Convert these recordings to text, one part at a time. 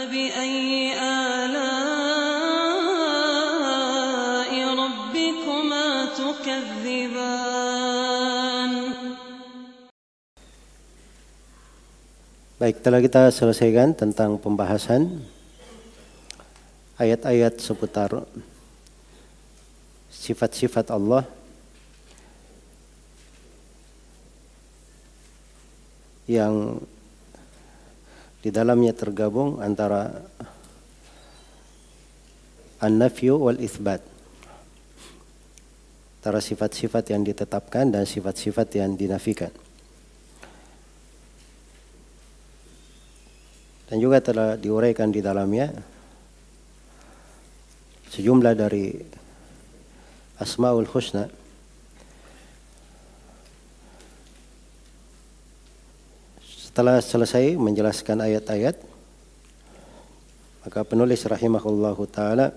فبأي آلاء ربكما تكذبان. Baik, telah kita selesaikan tentang pembahasan ayat-ayat seputar sifat-sifat Allah yang di dalamnya tergabung antara an-nafyu wal itsbat, antara sifat-sifat yang ditetapkan dan sifat-sifat yang dinafikan. Dan juga telah diuraikan di dalamnya sejumlah dari Asmaul Husna. Setelah selesai menjelaskan ayat-ayat, maka penulis rahimahullahu taala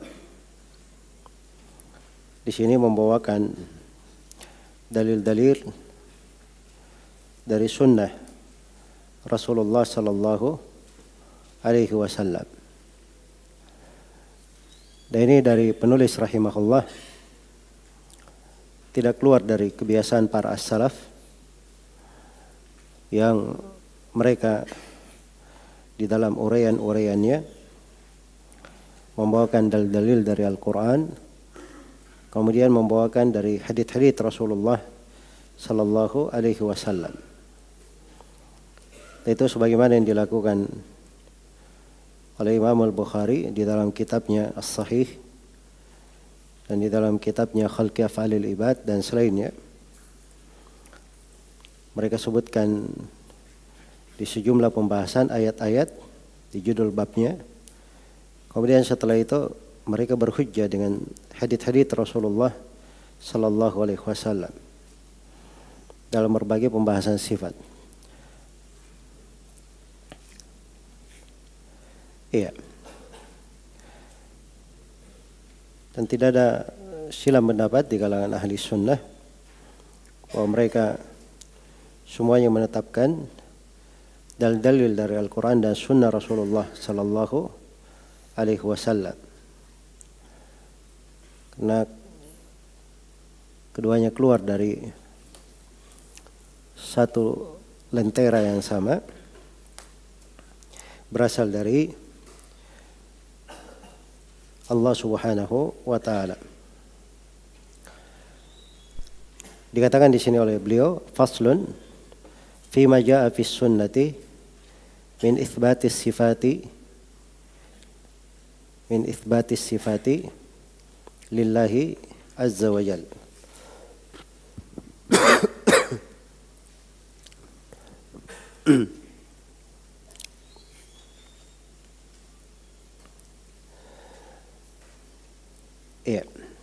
di sini membawakan dalil-dalil dari sunnah Rasulullah sallallahu alaihi wasallam. Dan ini dari penulis rahimahullah tidak keluar dari kebiasaan para as-salaf yang mereka di dalam uraian-uraiannya membawakan dalil-dalil dari Al-Quran, kemudian membawakan dari hadits-hadits Rasulullah sallallahu alaihi wasallam. Itu sebagaimana yang dilakukan oleh Imam Al-Bukhari di dalam kitabnya As-Sahih dan di dalam kitabnya Khalqi Af'alil Ibad dan selainnya. Mereka sebutkan di sejumlah pembahasan ayat-ayat di judul babnya. Kemudian setelah itu mereka berhujjah dengan hadits-hadits Rasulullah sallallahu alaihi wasallam dalam berbagai pembahasan sifat. Iya. Dan tidak ada silang pendapat di kalangan ahli sunnah bahwa mereka semuanya menetapkan dalil-dalil dari Al-Quran dan sunnah Rasulullah sallallahu alaihi wasallam. Karena keduanya keluar dari satu lentera yang sama, berasal dari Allah Subhanahu wa taala. Dikatakan di sini oleh beliau, faslun fi ma jaa fi sunnati min itsbatis sifati lillahi azza wa jalla. Iya.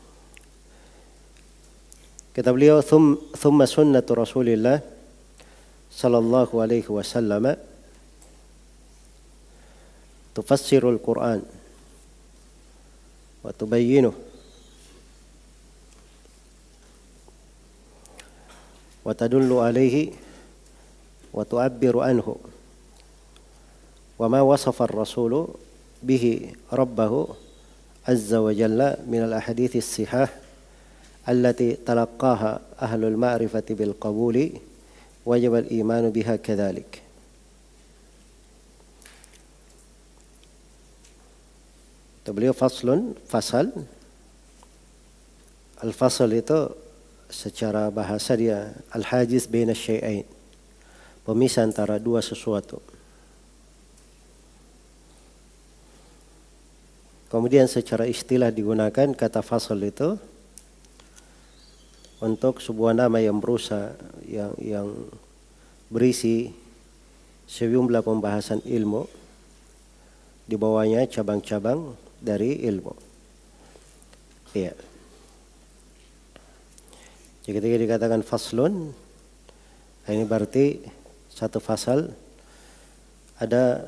Kata beliau, thumma sunnatu Rasulillah sallallahu alaihi wasallam tufassirul Qur'an wa tubayyinuh wa tadullu alaihi wa tu'abbiru anhu wa ma wasafa ar-rasulu bihi rabbahu azza wa jalla min al-ahadits as-sihah allati talaqqaha ahlul ma'rifati bil qabuli wajib al-iman biha kadzalik. Beliau faslun, fasal. Al-fasal itu secara bahasa dia al-hajiz baina syai'ain, pemisah antara dua sesuatu. Kemudian secara istilah digunakan kata fasal itu untuk sebuah nama yang berusaha yang berisi sejumlah pembahasan ilmu, di bawahnya cabang-cabang dari ilmu. Iya. Jadi ketika dikatakan faslun, ini berarti satu fasal ada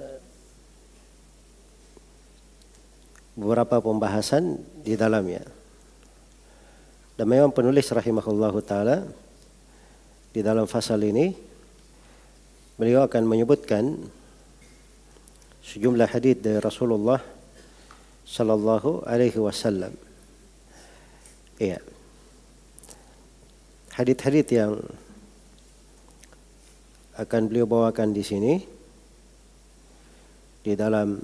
beberapa pembahasan di dalamnya. Dan memang penulis rahimahullahu taala di dalam fasal ini beliau akan menyebutkan sejumlah hadits dari Rasulullah sallallahu alaihi wasallam. Iya. Hadits-hadits yang akan beliau bawakan di sini di dalam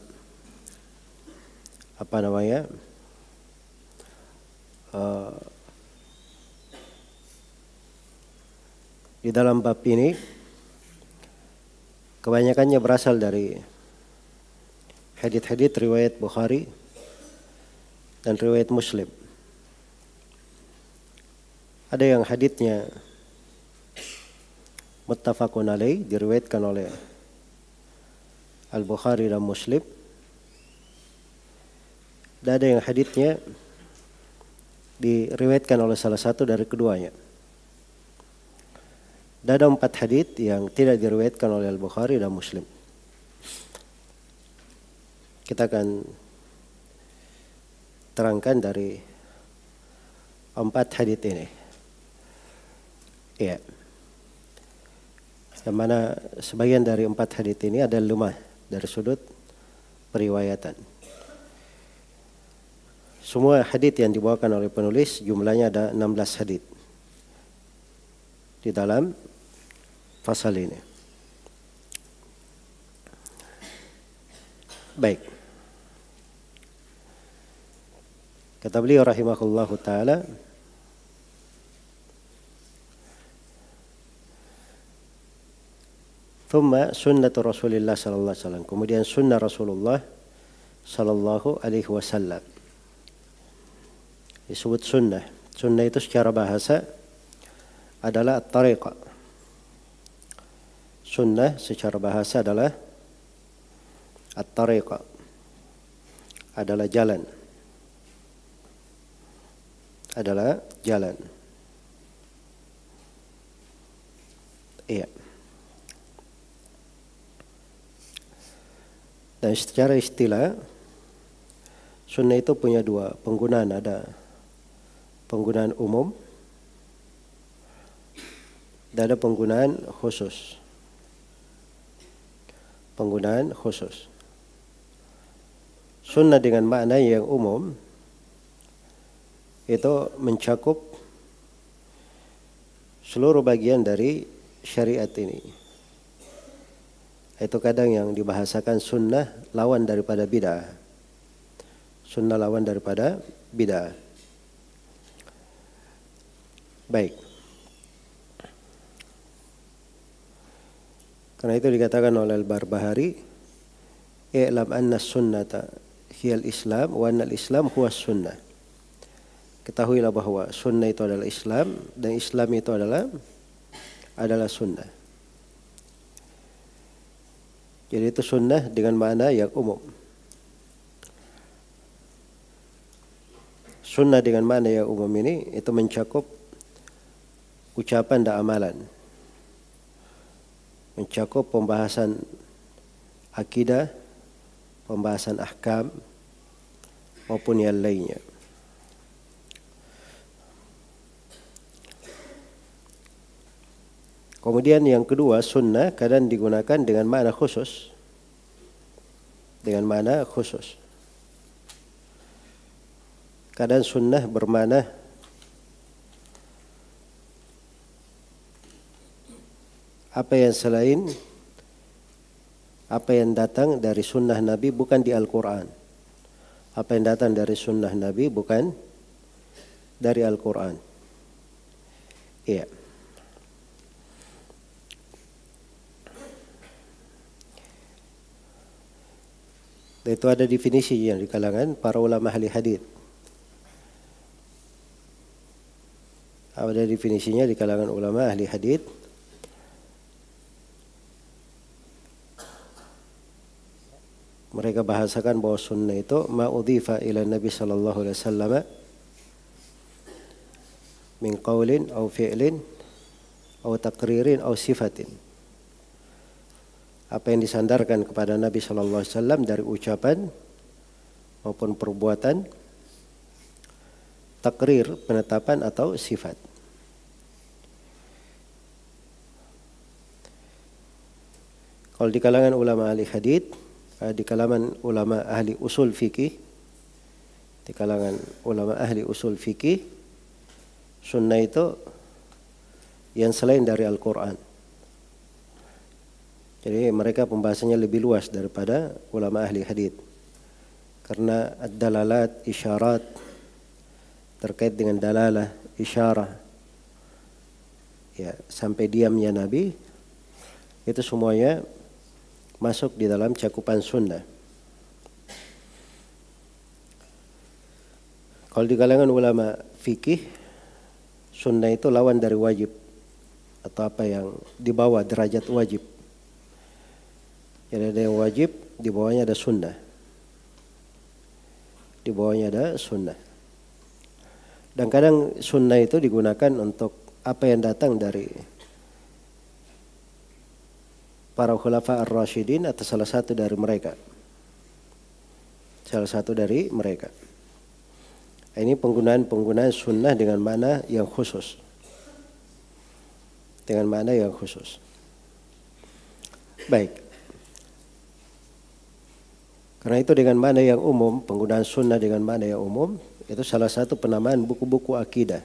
di dalam bab ini kebanyakannya berasal dari hadits-hadits riwayat Bukhari dan riwayat Muslim. Ada yang haditsnya muttafaqun alaih, diriwayatkan oleh Al-Bukhari dan Muslim. Dan ada yang haditsnya diriwayatkan oleh salah satu dari keduanya. Dan ada 4 hadits yang tidak diriwayatkan oleh Al-Bukhari dan Muslim. Kita akan terangkan dari 4 hadits ini. Ya. Yang mana sebagian dari 4 hadits ini ada lemah dari sudut periwayatan. Semua hadits yang dibawakan oleh penulis jumlahnya ada 16 hadits di dalam pasal ini. Baik. Kata beliau rahimahullahu ta'ala, thumma sunnatu Rasulillah sallallahu alaihi wasallam. Kemudian sunnah Rasulullah sallallahu alaihi wasallam. Disebut sunnah. Sunnah itu secara bahasa adalah at-tariqah. Sunnah secara bahasa adalah at-tariqah. Adalah jalan. Adalah jalan. Iya. Dan secara istilah, sunnah itu punya 2 penggunaan. Ada penggunaan umum dan ada penggunaan khusus. Penggunaan khusus. Sunnah dengan makna yang umum itu mencakup seluruh bagian dari syariat ini. Itu kadang yang dibahasakan sunnah lawan daripada bid'ah. Sunnah lawan daripada bid'ah. Baik. Karena itu dikatakan oleh Al-Barbahari, "I'lam anna sunnata hiyal Islam wa anna al-Islam huwa sunnah." Ketahuilah bahwa sunnah itu adalah Islam dan Islam itu adalah sunnah. Jadi itu sunnah dengan makna yang umum. Sunnah dengan makna yang umum ini itu mencakup ucapan dan amalan. Mencakup pembahasan akidah, pembahasan ahkam, maupun yang lainnya. Kemudian yang kedua, sunnah kadang digunakan dengan makna khusus. Dengan makna khusus. Kadang sunnah bermakna apa yang selain apa yang datang dari sunnah Nabi bukan di Al-Quran. Apa yang datang dari sunnah Nabi bukan dari Al-Quran. Iya. Itu ada definisi yang di kalangan para ulama ahli hadits. Ada definisinya di kalangan ulama ahli hadits. Mereka bahasakan bahwa sunnah itu ma'udhifa ila Nabi sallallahu alaihi wasallam min qaulin aw fi'lin aw taqririn aw sifatin. Apa yang disandarkan kepada Nabi sallallahu alaihi wasallam dari ucapan maupun perbuatan, takrir, penetapan atau sifat. Kalau di kalangan ulama ahli hadits, di kalangan ulama ahli usul fikih, di kalangan ulama ahli usul fikih, sunnah itu yang selain dari Al-Quran. Jadi mereka pembahasannya lebih luas daripada ulama ahli hadits. Karena ad-dalalat, isyarat, terkait dengan dalalah, isyarah, ya, sampai diamnya Nabi, itu semuanya masuk di dalam cakupan sunnah. Kalau di kalangan ulama fikih, sunnah itu lawan dari wajib, atau apa yang di bawah derajat wajib. Jadi ada yang wajib, di bawahnya ada sunnah. Di bawahnya ada sunnah. Dan kadang sunnah itu digunakan untuk apa yang datang dari para khulafa ar-rasyidin atau salah satu dari mereka. Salah satu dari mereka. Ini penggunaan sunnah dengan makna yang khusus. Dengan makna yang khusus. Baik. Karena itu dengan makna yang umum, penggunaan sunnah dengan makna yang umum, itu salah satu penamaan buku-buku akidah.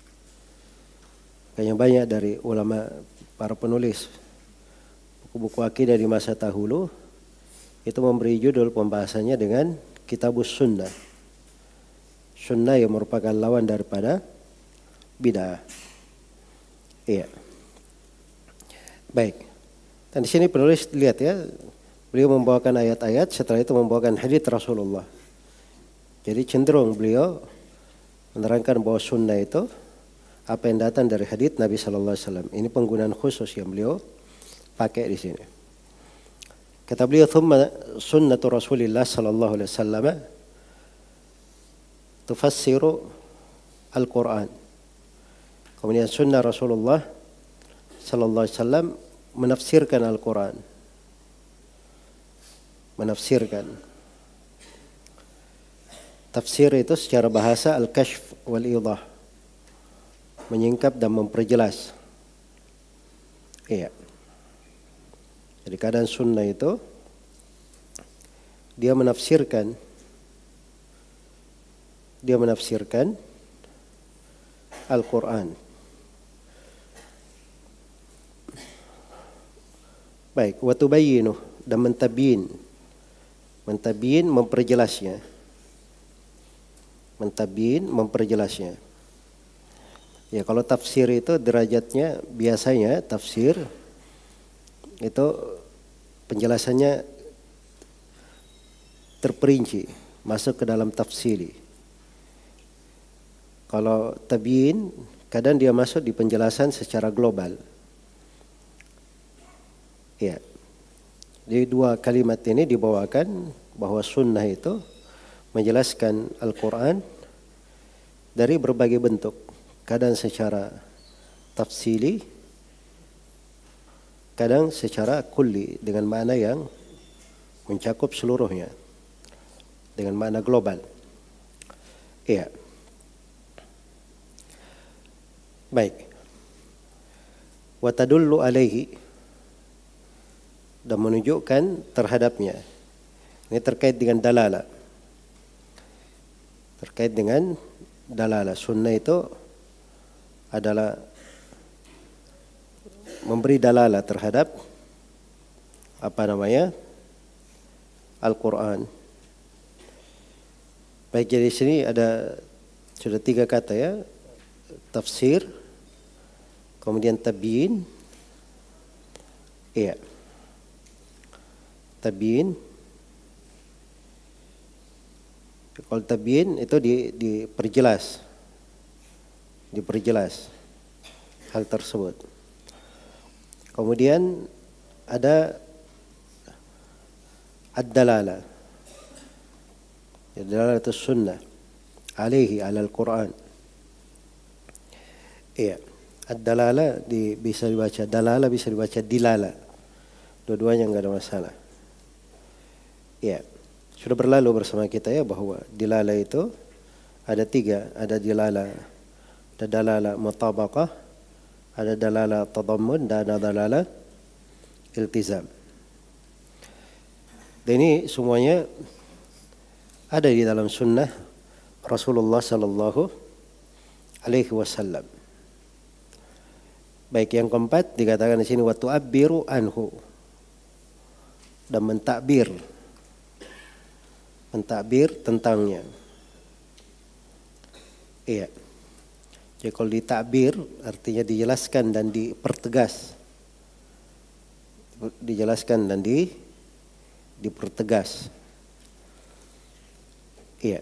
Yang banyak dari ulama, para penulis buku-buku akidah di masa dahulu, itu memberi judul pembahasannya dengan Kitabus Sunnah. Sunnah yang merupakan lawan daripada bid'ah. Iya. Baik. Dan di sini penulis lihat ya, beliau membawakan ayat-ayat, setelah itu membawakan hadits Rasulullah. Jadi cenderung beliau menerangkan bahwa sunnah itu apa yang datang dari hadits Nabi Sallallahu Alaihi Wasallam. Ini penggunaan khusus yang beliau pakai di sini. Kata beliau, "Thumma sunnatu Rasulillah Sallallahu Alaihi Wasallam tufassiru Al-Quran." Kemudian sunnah Rasulullah Sallallahu Alaihi Wasallam menafsirkan Al-Quran. Menafsirkan. Tafsir itu secara bahasa al-kashf wal-idah. Menyingkap dan memperjelas. Iya. Jadi keadaan sunnah itu dia menafsirkan Al-Quran. Baik, wa tubayyinu, dan mentabyin, memperjelasnya. Mentabyin, memperjelasnya. Ya, kalau tafsir itu derajatnya biasanya tafsir itu penjelasannya terperinci, masuk ke dalam tafsiri. Kalau tabyin, kadang dia masuk di penjelasan secara global. Ya. Jadi dua kalimat ini dibawakan bahwa sunnah itu menjelaskan Al-Quran dari berbagai bentuk. Kadang secara tafsili, kadang secara kulli, dengan makna yang mencakup seluruhnya, dengan makna global. Iya. Baik. Wa tadullu alaihi, dan menunjukkan terhadapnya. Ini terkait dengan dalalah. Terkait dengan dalalah. Sunnah itu adalah memberi dalalah terhadap Al-Quran. Baik, jadi di sini ada sudah 3 kata ya. Tafsir, kemudian tabyin. Iya. Tabyin. Kalau tabyin itu diperjelas. Diperjelas hal tersebut. Kemudian ada ad-dalalah. Dalalah itu sunnah alaihi alal Quran. Iya. Ad-dalalah bisa dibaca dalalah, bisa dibaca dilala. Dua-duanya enggak ada masalah. Iya. Sudah berlalu bersama kita ya bahwa dilala itu ada 3, ada dilala, ada dalala mutabaqah, ada dalala tadammun, dan ada dalala iltizam. Dan ini semuanya ada di dalam sunnah Rasulullah Sallallahu Alaihi Wasallam. Baik, yang keempat dikatakan di sini wa tu'abbiru anhu, dan mentakbir tentangnya. Iya. Jadi kalau ditakbir artinya dijelaskan dan dipertegas. Dijelaskan dan dipertegas. Iya.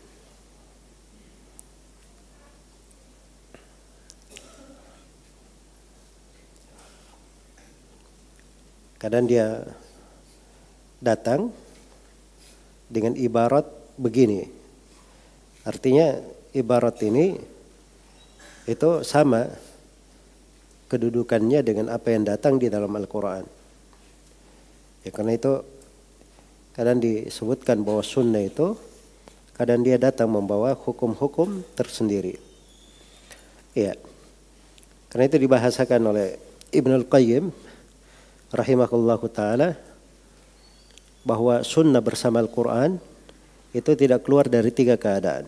Kadang dia datang dengan ibarat begini. Artinya ibarat ini itu sama kedudukannya dengan apa yang datang di dalam Al-Quran. Ya, karena itu kadang disebutkan bahwa sunnah itu kadang dia datang membawa hukum-hukum tersendiri. Ya. Karena itu dibahasakan oleh Ibnul Qayyim rahimahullahu ta'ala bahwa sunnah bersama Al-Quran itu tidak keluar dari 3 keadaan.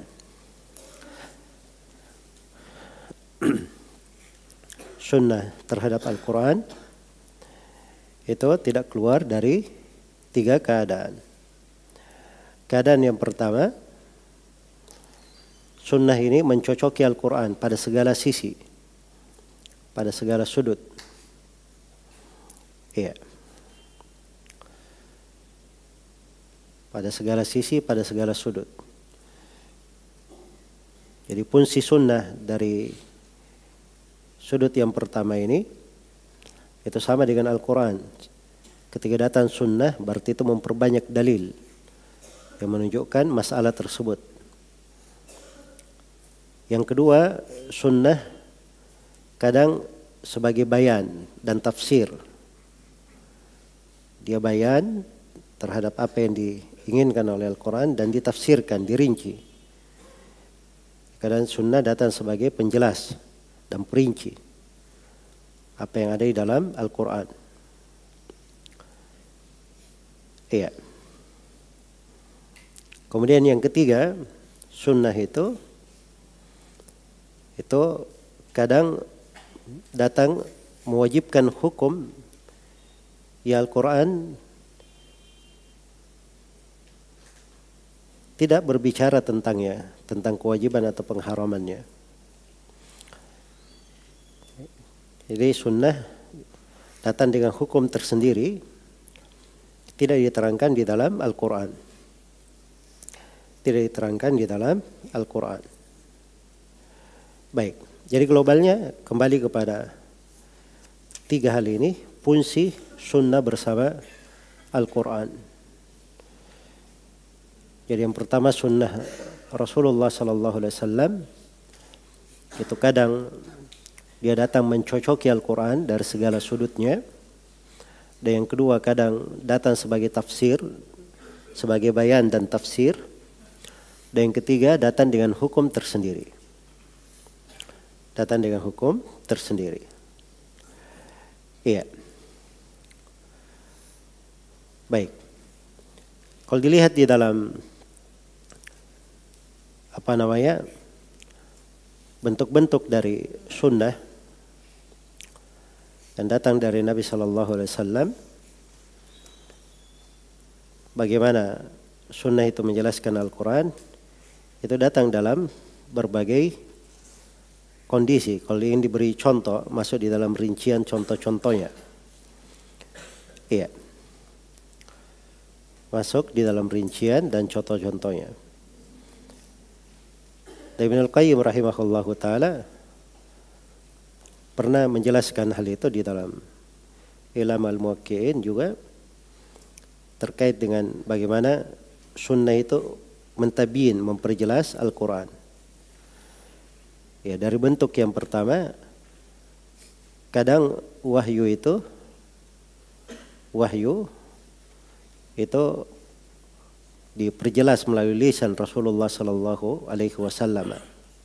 Sunnah terhadap Al-Quran itu tidak keluar dari 3 keadaan. Keadaan yang pertama, sunnah ini mencocoki Al-Quran pada segala sisi, pada segala sudut. Iya. Pada segala sisi, pada segala sudut. Jadi fungsi sunnah dari sudut yang pertama ini itu sama dengan Al-Quran. Ketika datang sunnah berarti itu memperbanyak dalil yang menunjukkan masalah tersebut. Yang kedua, sunnah kadang sebagai bayan dan tafsir. Dia bayan terhadap apa yang diinginkan oleh Al-Quran dan ditafsirkan, dirinci. Kadang sunnah datang sebagai penjelas dan perinci apa yang ada di dalam Al-Quran. Iya. Kemudian yang ketiga, sunnah itu kadang datang mewajibkan hukum ya Al-Quran tidak berbicara tentangnya, tentang kewajiban atau pengharamannya. Jadi sunnah datang dengan hukum tersendiri, tidak diterangkan di dalam Al-Quran. Tidak diterangkan di dalam Al-Quran. Baik, jadi globalnya kembali kepada 3 hal ini, fungsi sunnah bersama Al-Quran. Jadi yang pertama sunnah Rasulullah Sallallahu Alaihi Wasallam itu kadang dia datang mencocoki Al-Quran dari segala sudutnya. Dan yang kedua kadang datang sebagai tafsir, sebagai bayan dan tafsir. Dan yang ketiga datang dengan hukum tersendiri. Datang dengan hukum tersendiri. Iya. Baik. Kalau dilihat di dalam bentuk-bentuk dari sunnah dan datang dari Nabi Sallallahu Alaihi Wasallam, bagaimana sunnah itu menjelaskan Al-Quran, itu datang dalam berbagai kondisi. Kalau ingin diberi contoh, masuk di dalam rincian contoh-contohnya. Iya. Masuk di dalam rincian dan contoh-contohnya. Ibnul Qayyim rahimahullahu ta'ala pernah menjelaskan hal itu di dalam Ilam al-Muwaqqi'in juga terkait dengan bagaimana sunnah itu mentabyin, memperjelas Al-Quran. Ya, dari bentuk yang pertama, kadang wahyu itu diperjelas melalui lisan Rasulullah Sallallahu Alaihi Wasallam.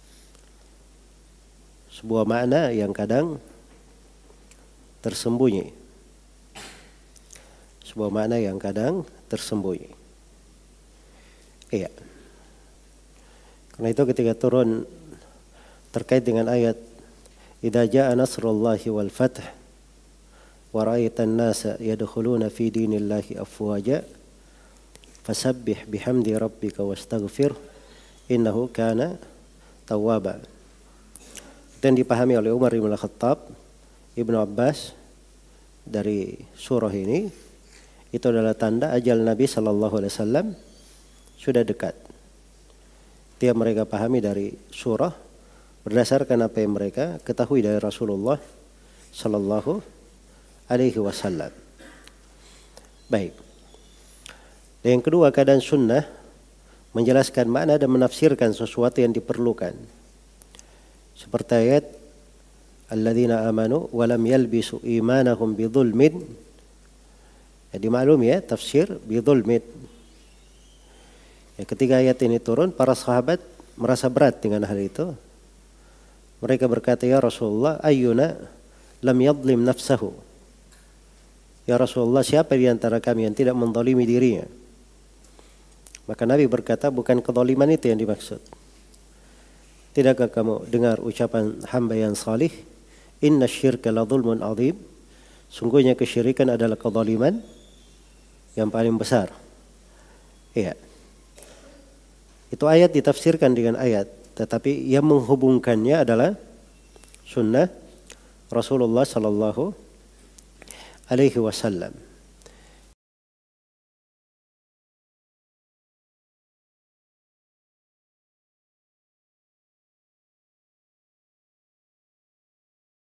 Sebuah makna yang kadang tersembunyi. Sebuah makna yang kadang tersembunyi. Iya. Karena itu ketika turun terkait dengan ayat idza jaa nasrullahi wal fath wa ra'aitan nasa yadkhuluna fi dinillahi afwaja fasabbih bihamdi rabbika wastaghfir innahu kana tawwaba. Dan dipahami oleh Umar bin Khattab, Ibnu Abbas dari surah ini itu adalah tanda ajal Nabi sallallahu alaihi wasallam sudah dekat. Dia mereka pahami dari surah berdasarkan apa yang mereka ketahui dari Rasulullah sallallahu alaihi wasallam. Baik. Dan yang kedua, keadaan sunnah menjelaskan makna dan menafsirkan sesuatu yang diperlukan. Seperti ayat alladzina amanu wa lam yalbisu imanahum bidzulmin. Jadi maklum ya tafsir bidzulmin. Ya, ketika ayat ini turun, para sahabat merasa berat dengan hal itu. Mereka berkata, ya Rasulullah, ayyuna lam yadlim nafsahu. Ya Rasulullah, siapa di antara kami yang tidak menzalimi dirinya? Maka Nabi berkata, bukan kezaliman itu yang dimaksud. Tidakkah kamu dengar ucapan hamba yang salih? Inna syirka la zulmun azim. Sungguhnya kesyirikan adalah kezaliman yang paling besar. Iya. Itu ayat ditafsirkan dengan ayat. Tetapi yang menghubungkannya adalah sunnah Rasulullah sallallahu alaihi wasallam.